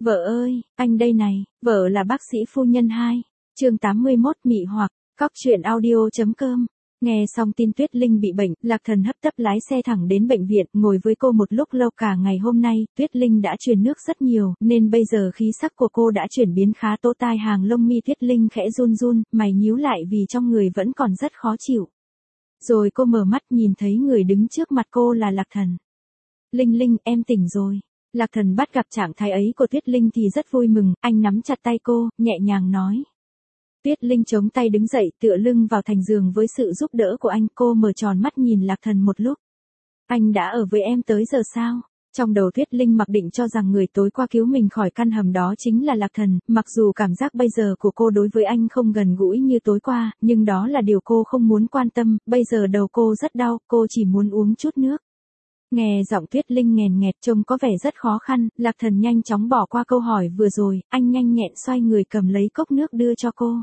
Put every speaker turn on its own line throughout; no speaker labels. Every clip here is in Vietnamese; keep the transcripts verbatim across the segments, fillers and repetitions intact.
Vợ ơi, anh đây này, vợ là bác sĩ phu nhân hai. Chương tám mươi mốt mị hoặc, cóc truyện audio chấm com. Nghe xong tin Tuyết Linh bị bệnh, Lạc Thần hấp tấp lái xe thẳng đến bệnh viện, ngồi với cô một lúc lâu. Cả ngày hôm nay, Tuyết Linh đã truyền nước rất nhiều, nên bây giờ khí sắc của cô đã chuyển biến khá tốt. Tai hàng lông mi Tuyết Linh khẽ run run, mày nhíu lại vì trong người vẫn còn rất khó chịu. Rồi cô mở mắt nhìn thấy người đứng trước mặt cô là Lạc Thần. Linh Linh, em tỉnh rồi. Lạc Thần bắt gặp trạng thái ấy của Tuyết Linh thì rất vui mừng, anh nắm chặt tay cô, nhẹ nhàng nói. Tuyết Linh chống tay đứng dậy, tựa lưng vào thành giường với sự giúp đỡ của anh. Cô mở tròn mắt nhìn Lạc Thần một lúc. Anh đã ở với em tới giờ sao? Trong đầu Tuyết Linh mặc định cho rằng người tối qua cứu mình khỏi căn hầm đó chính là Lạc Thần, mặc dù cảm giác bây giờ của cô đối với anh không gần gũi như tối qua, nhưng đó là điều cô không muốn quan tâm. Bây giờ đầu cô rất đau, cô chỉ muốn uống chút nước. Nghe giọng Tuyết Linh nghèn nghẹt trông có vẻ rất khó khăn, Lạc Thần nhanh chóng bỏ qua câu hỏi vừa rồi, anh nhanh nhẹn xoay người cầm lấy cốc nước đưa cho cô.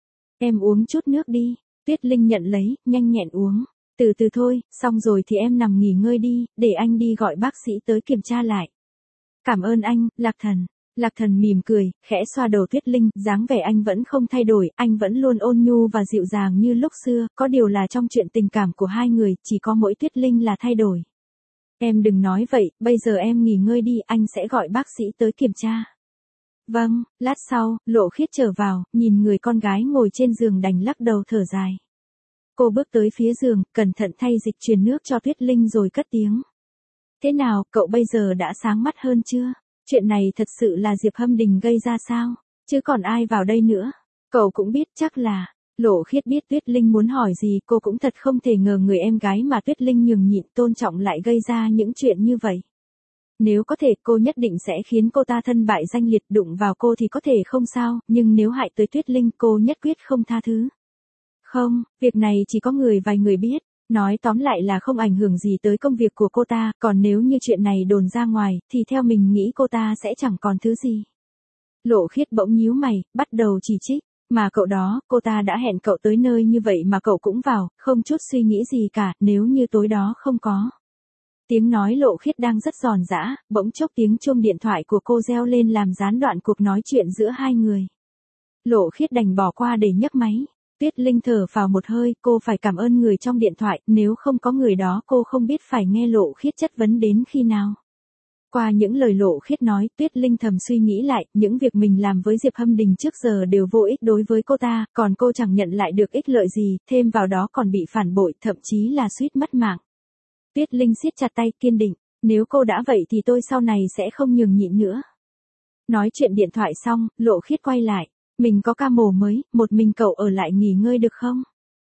Em uống chút nước đi. Tuyết Linh nhận lấy, nhanh nhẹn uống. Từ từ thôi, xong rồi thì em nằm nghỉ ngơi đi, để anh đi gọi bác sĩ tới kiểm tra lại. Cảm ơn anh, Lạc Thần. Lạc Thần mỉm cười, khẽ xoa đầu Tuyết Linh, dáng vẻ anh vẫn không thay đổi, anh vẫn luôn ôn nhu và dịu dàng như lúc xưa, có điều là trong chuyện tình cảm của hai người, chỉ có mỗi Tuyết Linh là thay đổi. Em đừng nói vậy, bây giờ em nghỉ ngơi đi, anh sẽ gọi bác sĩ tới kiểm tra. Vâng, lát sau, Lộ Khiết trở vào, nhìn người con gái ngồi trên giường đành lắc đầu thở dài. Cô bước tới phía giường, cẩn thận thay dịch truyền nước cho Tuyết Linh rồi cất tiếng. Thế nào, cậu bây giờ đã sáng mắt hơn chưa? Chuyện này thật sự là Diệp Hâm Đình gây ra sao? Chứ còn ai vào đây nữa? Cậu cũng biết chắc là... Lộ Khiết biết Tuyết Linh muốn hỏi gì, cô cũng thật không thể ngờ người em gái mà Tuyết Linh nhường nhịn tôn trọng lại gây ra những chuyện như vậy. Nếu có thể cô nhất định sẽ khiến cô ta thân bại danh liệt, đụng vào cô thì có thể không sao, nhưng nếu hại tới Tuyết Linh cô nhất quyết không tha thứ. Không, việc này chỉ có người vài người biết, nói tóm lại là không ảnh hưởng gì tới công việc của cô ta, còn nếu như chuyện này đồn ra ngoài, thì theo mình nghĩ cô ta sẽ chẳng còn thứ gì. Lộ Khiết bỗng nhíu mày, bắt đầu chỉ trích. Mà cậu đó, cô ta đã hẹn cậu tới nơi như vậy mà cậu cũng vào, không chút suy nghĩ gì cả, nếu như tối đó không có. Tiếng nói Lộ Khiết đang rất giòn giã, bỗng chốc tiếng chuông điện thoại của cô reo lên làm gián đoạn cuộc nói chuyện giữa hai người. Lộ Khiết đành bỏ qua để nhấc máy. Tuyết Linh thở phào một hơi, cô phải cảm ơn người trong điện thoại, nếu không có người đó cô không biết phải nghe Lộ Khiết chất vấn đến khi nào. Qua những lời Lộ Khiết nói, Tuyết Linh thầm suy nghĩ lại, những việc mình làm với Diệp Hâm Đình trước giờ đều vô ích đối với cô ta, còn cô chẳng nhận lại được ích lợi gì, thêm vào đó còn bị phản bội, thậm chí là suýt mất mạng. Tuyết Linh siết chặt tay, kiên định, nếu cô đã vậy thì tôi sau này sẽ không nhường nhịn nữa. Nói chuyện điện thoại xong, Lộ Khiết quay lại, mình có ca mổ mới, một mình cậu ở lại nghỉ ngơi được không?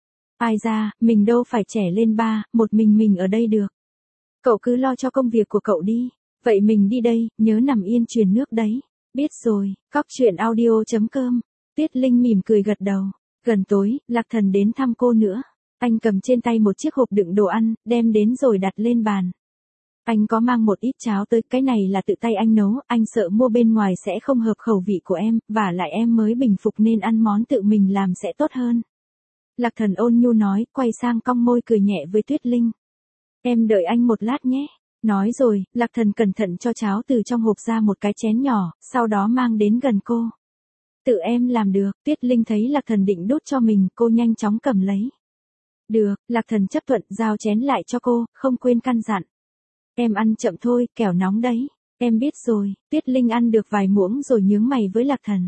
Ai ra, mình đâu phải trẻ lên ba, một mình mình ở đây được. Cậu cứ lo cho công việc của cậu đi. Vậy mình đi đây, nhớ nằm yên truyền nước đấy. Biết rồi, cóc truyện audio chấm com. Tuyết Linh mỉm cười gật đầu. Gần tối, Lạc Thần đến thăm cô nữa. Anh cầm trên tay một chiếc hộp đựng đồ ăn, đem đến rồi đặt lên bàn. Anh có mang một ít cháo tới, cái này là tự tay anh nấu, anh sợ mua bên ngoài sẽ không hợp khẩu vị của em, và lại em mới bình phục nên ăn món tự mình làm sẽ tốt hơn. Lạc Thần ôn nhu nói, quay sang cong môi cười nhẹ với Tuyết Linh. Em đợi anh một lát nhé. Nói rồi, Lạc Thần cẩn thận cho cháo từ trong hộp ra một cái chén nhỏ, sau đó mang đến gần cô. Tự em làm được, Tuyết Linh thấy Lạc Thần định đút cho mình, cô nhanh chóng cầm lấy. Được, Lạc Thần chấp thuận giao chén lại cho cô, không quên căn dặn. Em ăn chậm thôi, kẻo nóng đấy. Em biết rồi, Tuyết Linh ăn được vài muỗng rồi nhướng mày với Lạc Thần.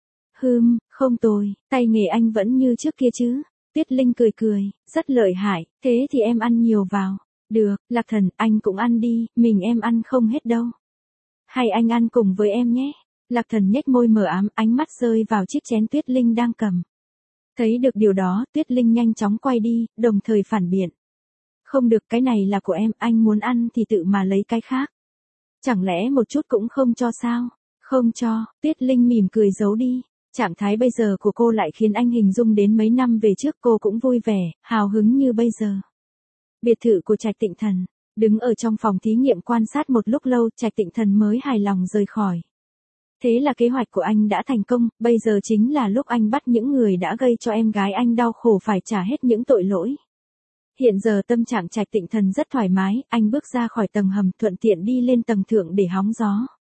Hừm, không tồi, tay nghề anh vẫn như trước kia chứ. Tuyết Linh cười cười, rất lợi hại, thế thì em ăn nhiều vào. Được, Lạc Thần, anh cũng ăn đi, mình em ăn không hết đâu. Hay anh ăn cùng với em nhé. Lạc Thần nhếch môi mờ ám, ánh mắt rơi vào chiếc chén Tuyết Linh đang cầm. Thấy được điều đó, Tuyết Linh nhanh chóng quay đi, đồng thời phản biện. Không được, cái này là của em, anh muốn ăn thì tự mà lấy cái khác. Chẳng lẽ một chút cũng không cho sao? Không cho, Tuyết Linh mỉm cười giấu đi. Trạng thái bây giờ của cô lại khiến anh hình dung đến mấy năm về trước cô cũng vui vẻ, hào hứng như bây giờ. Biệt thự của Trạch Tịnh Thần, đứng ở trong phòng thí nghiệm quan sát một lúc lâu, Trạch Tịnh Thần mới hài lòng rời khỏi. Thế là kế hoạch của anh đã thành công, bây giờ chính là lúc anh bắt những người đã gây cho em gái anh đau khổ phải trả hết những tội lỗi. Hiện giờ tâm trạng Trạch Tịnh Thần rất thoải mái, anh bước ra khỏi tầng hầm thuận tiện đi lên tầng thượng để hóng gió.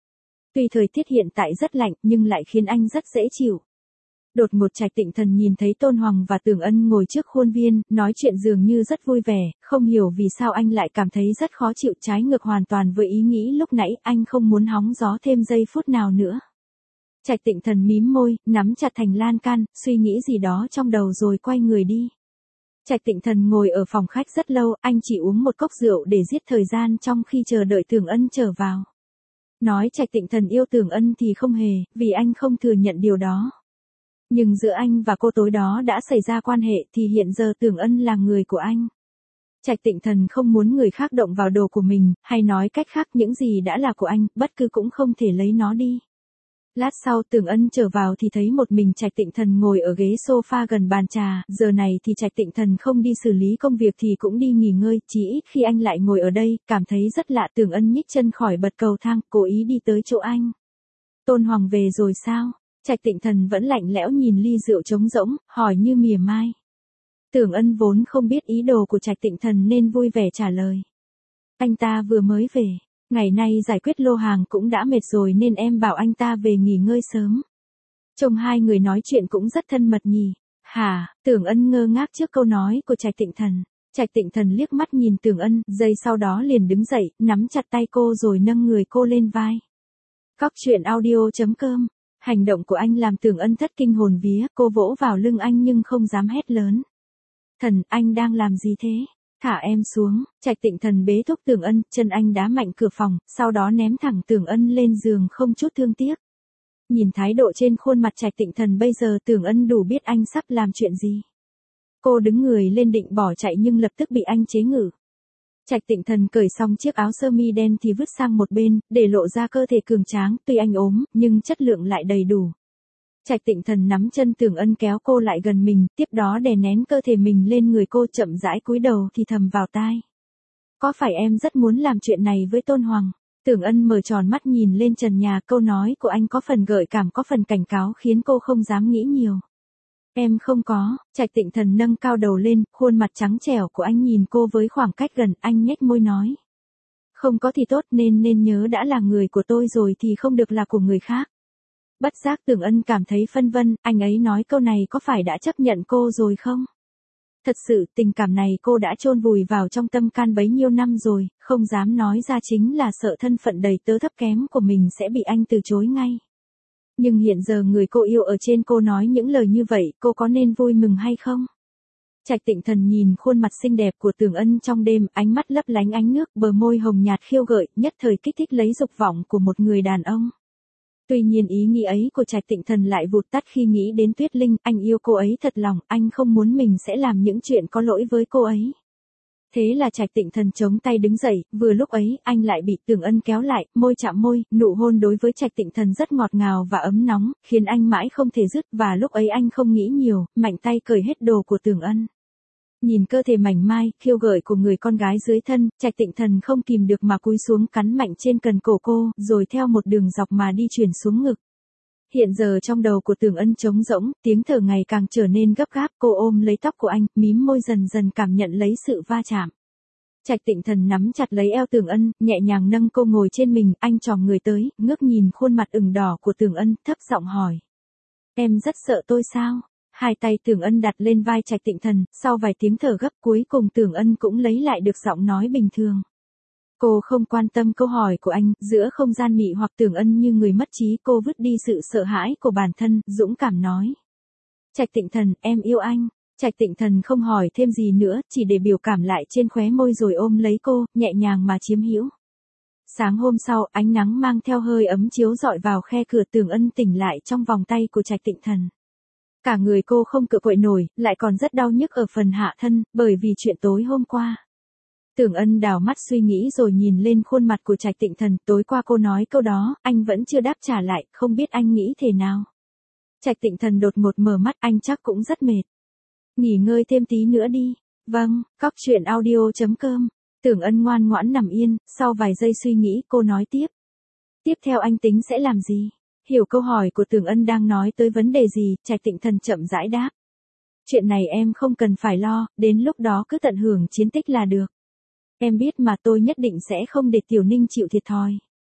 Tuy thời tiết hiện tại rất lạnh nhưng lại khiến anh rất dễ chịu. Đột ngột Trạch Tịnh Thần nhìn thấy Tôn Hoàng và Tưởng Ân ngồi trước khuôn viên, nói chuyện dường như rất vui vẻ, không hiểu vì sao anh lại cảm thấy rất khó chịu, trái ngược hoàn toàn với ý nghĩ lúc nãy, anh không muốn hóng gió thêm giây phút nào nữa. Trạch Tịnh Thần mím môi, nắm chặt thành lan can, suy nghĩ gì đó trong đầu rồi quay người đi. Trạch Tịnh Thần ngồi ở phòng khách rất lâu, anh chỉ uống một cốc rượu để giết thời gian trong khi chờ đợi Tưởng Ân trở vào. Nói Trạch Tịnh Thần yêu Tưởng Ân thì không hề, vì anh không thừa nhận điều đó. Nhưng giữa anh và cô tối đó đã xảy ra quan hệ thì hiện giờ Tưởng Ân là người của anh. Trạch Tịnh Thần không muốn người khác động vào đồ của mình, hay nói cách khác những gì đã là của anh, bất cứ cũng không thể lấy nó đi. Lát sau Tưởng Ân trở vào thì thấy một mình Trạch Tịnh Thần ngồi ở ghế sofa gần bàn trà, giờ này thì Trạch Tịnh Thần không đi xử lý công việc thì cũng đi nghỉ ngơi, chỉ ít khi anh lại ngồi ở đây, cảm thấy rất lạ. Tưởng Ân nhích chân khỏi bậc cầu thang, cố ý đi tới chỗ anh. Tôn Hoàng về rồi sao? Trạch Tịnh Thần vẫn lạnh lẽo nhìn ly rượu trống rỗng, hỏi như mỉa mai. Tưởng Ân vốn không biết ý đồ của Trạch Tịnh Thần nên vui vẻ trả lời. Anh ta vừa mới về, ngày nay giải quyết lô hàng cũng đã mệt rồi nên em bảo anh ta về nghỉ ngơi sớm. Trông hai người nói chuyện cũng rất thân mật nhỉ. Hả? Tưởng Ân ngơ ngác trước câu nói của Trạch Tịnh Thần. Trạch Tịnh Thần liếc mắt nhìn Tưởng Ân, giây sau đó liền đứng dậy, nắm chặt tay cô rồi nâng người cô lên vai. Cóc truyện audio chấm com. Hành động của anh làm Tưởng Ân thất kinh hồn vía, cô vỗ vào lưng anh nhưng không dám hét lớn. Thần, anh đang làm gì thế? Thả em xuống. Trạch Tịnh Thần bế thúc Tưởng Ân, chân anh đá mạnh cửa phòng, sau đó ném thẳng Tưởng Ân lên giường không chút thương tiếc. Nhìn thái độ trên khuôn mặt Trạch Tịnh Thần bây giờ Tưởng Ân đủ biết anh sắp làm chuyện gì. Cô đứng người lên định bỏ chạy nhưng lập tức bị anh chế ngự. Trạch Tịnh Thần cởi xong chiếc áo sơ mi đen thì vứt sang một bên, để lộ ra cơ thể cường tráng, tuy anh ốm, nhưng chất lượng lại đầy đủ. Trạch Tịnh Thần nắm chân Tưởng Ân kéo cô lại gần mình, tiếp đó đè nén cơ thể mình lên người cô, chậm rãi cúi đầu thì thầm vào tai. Có phải em rất muốn làm chuyện này với Tôn Hoàng? Tưởng Ân mở tròn mắt nhìn lên trần nhà, câu nói của anh có phần gợi cảm có phần cảnh cáo khiến cô không dám nghĩ nhiều. Em không có. Trạch Tịnh Thần nâng cao đầu lên, khuôn mặt trắng trẻo của anh nhìn cô với khoảng cách gần, anh nhếch môi nói. Không có thì tốt, nên nên nhớ đã là người của tôi rồi thì không được là của người khác. Bất giác Tưởng Ân cảm thấy phân vân, anh ấy nói câu này có phải đã chấp nhận cô rồi không? Thật sự, tình cảm này cô đã chôn vùi vào trong tâm can bấy nhiêu năm rồi, không dám nói ra chính là sợ thân phận đầy tớ thấp kém của mình sẽ bị anh từ chối ngay. Nhưng hiện giờ người cô yêu ở trên cô nói những lời như vậy, cô có nên vui mừng hay không? Trạch Tịnh Thần nhìn khuôn mặt xinh đẹp của Tưởng Ân trong đêm, ánh mắt lấp lánh ánh nước, bờ môi hồng nhạt khiêu gợi, nhất thời kích thích lấy dục vọng của một người đàn ông. Tuy nhiên ý nghĩ ấy của Trạch Tịnh Thần lại vụt tắt khi nghĩ đến Tuyết Linh, anh yêu cô ấy thật lòng, anh không muốn mình sẽ làm những chuyện có lỗi với cô ấy. Thế là Trạch Tịnh Thần chống tay đứng dậy, vừa lúc ấy, anh lại bị Tưởng Ân kéo lại, môi chạm môi, nụ hôn đối với Trạch Tịnh Thần rất ngọt ngào và ấm nóng, khiến anh mãi không thể dứt, và lúc ấy anh không nghĩ nhiều, mạnh tay cởi hết đồ của Tưởng Ân. Nhìn cơ thể mảnh mai, khiêu gợi của người con gái dưới thân, Trạch Tịnh Thần không kìm được mà cúi xuống cắn mạnh trên cần cổ cô, rồi theo một đường dọc mà đi chuyển xuống ngực. Hiện giờ trong đầu của Tưởng Ân trống rỗng, tiếng thở ngày càng trở nên gấp gáp, cô ôm lấy tóc của anh, mím môi dần dần cảm nhận lấy sự va chạm. Trạch Tịnh Thần nắm chặt lấy eo Tưởng Ân, nhẹ nhàng nâng cô ngồi trên mình, anh chòm người tới, ngước nhìn khuôn mặt ửng đỏ của Tưởng Ân, thấp giọng hỏi. Em rất sợ tôi sao? Hai tay Tưởng Ân đặt lên vai Trạch Tịnh Thần, sau vài tiếng thở gấp cuối cùng Tưởng Ân cũng lấy lại được giọng nói bình thường. Cô không quan tâm câu hỏi của anh, giữa không gian mị hoặc Tưởng Ân như người mất trí, cô vứt đi sự sợ hãi của bản thân, dũng cảm nói. Trạch Tịnh Thần, em yêu anh. Trạch Tịnh Thần không hỏi thêm gì nữa, chỉ để biểu cảm lại trên khóe môi rồi ôm lấy cô, nhẹ nhàng mà chiếm hữu. Sáng hôm sau, ánh nắng mang theo hơi ấm chiếu rọi vào khe cửa, Tưởng Ân tỉnh lại trong vòng tay của Trạch Tịnh Thần. Cả người cô không cựa quậy nổi, lại còn rất đau nhức ở phần hạ thân, bởi vì chuyện tối hôm qua. Tưởng Ân đảo mắt suy nghĩ rồi nhìn lên khuôn mặt của Trạch Tịnh Thần, tối qua cô nói câu đó, anh vẫn chưa đáp trả lại, không biết anh nghĩ thế nào. Trạch Tịnh Thần đột ngột mở mắt, anh chắc cũng rất mệt. Nghỉ ngơi thêm tí nữa đi. Vâng, cóc truyện audio chấm com. Tưởng Ân ngoan ngoãn nằm yên, sau vài giây suy nghĩ cô nói tiếp. Tiếp theo anh tính sẽ làm gì? Hiểu câu hỏi của Tưởng Ân đang nói tới vấn đề gì, Trạch Tịnh Thần chậm rãi đáp. Chuyện này em không cần phải lo, đến lúc đó cứ tận hưởng chiến tích là được. Em biết mà, tôi nhất định sẽ không để Tiểu Ninh chịu thiệt thòi.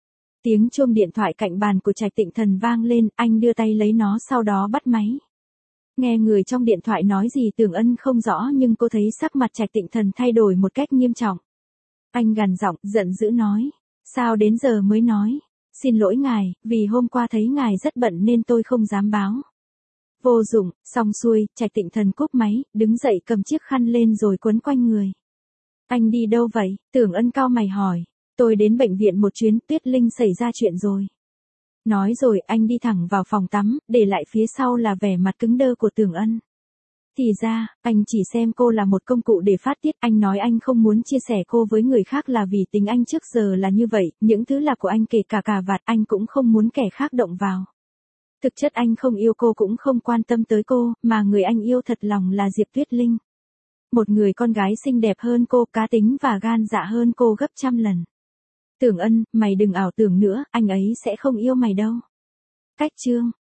Tiếng chuông điện thoại cạnh bàn của Trạch Tịnh Thần vang lên, anh đưa tay lấy nó sau đó bắt máy. Nghe người trong điện thoại nói gì Tưởng Ân không rõ nhưng cô thấy sắc mặt Trạch Tịnh Thần thay đổi một cách nghiêm trọng. Anh gằn giọng, giận dữ nói. Sao đến giờ mới nói? Xin lỗi ngài, vì hôm qua thấy ngài rất bận nên tôi không dám báo. Vô dụng, xong xuôi, Trạch Tịnh Thần cúp máy, đứng dậy cầm chiếc khăn lên rồi quấn quanh người. Anh đi đâu vậy? Tưởng Ân cau mày hỏi. Tôi đến bệnh viện một chuyến, Tuyết Linh xảy ra chuyện rồi. Nói rồi anh đi thẳng vào phòng tắm, để lại phía sau là vẻ mặt cứng đơ của Tưởng Ân. Thì ra, anh chỉ xem cô là một công cụ để phát tiết. Anh nói anh không muốn chia sẻ cô với người khác là vì tính anh trước giờ là như vậy, những thứ là của anh kể cả cà vạt anh cũng không muốn kẻ khác động vào. Thực chất anh không yêu cô cũng không quan tâm tới cô, mà người anh yêu thật lòng là Diệp Tuyết Linh. Một người con gái xinh đẹp hơn cô, cá tính và gan dạ hơn cô gấp trăm lần. Tưởng Ân, mày đừng ảo tưởng nữa, anh ấy sẽ không yêu mày đâu. Cách chương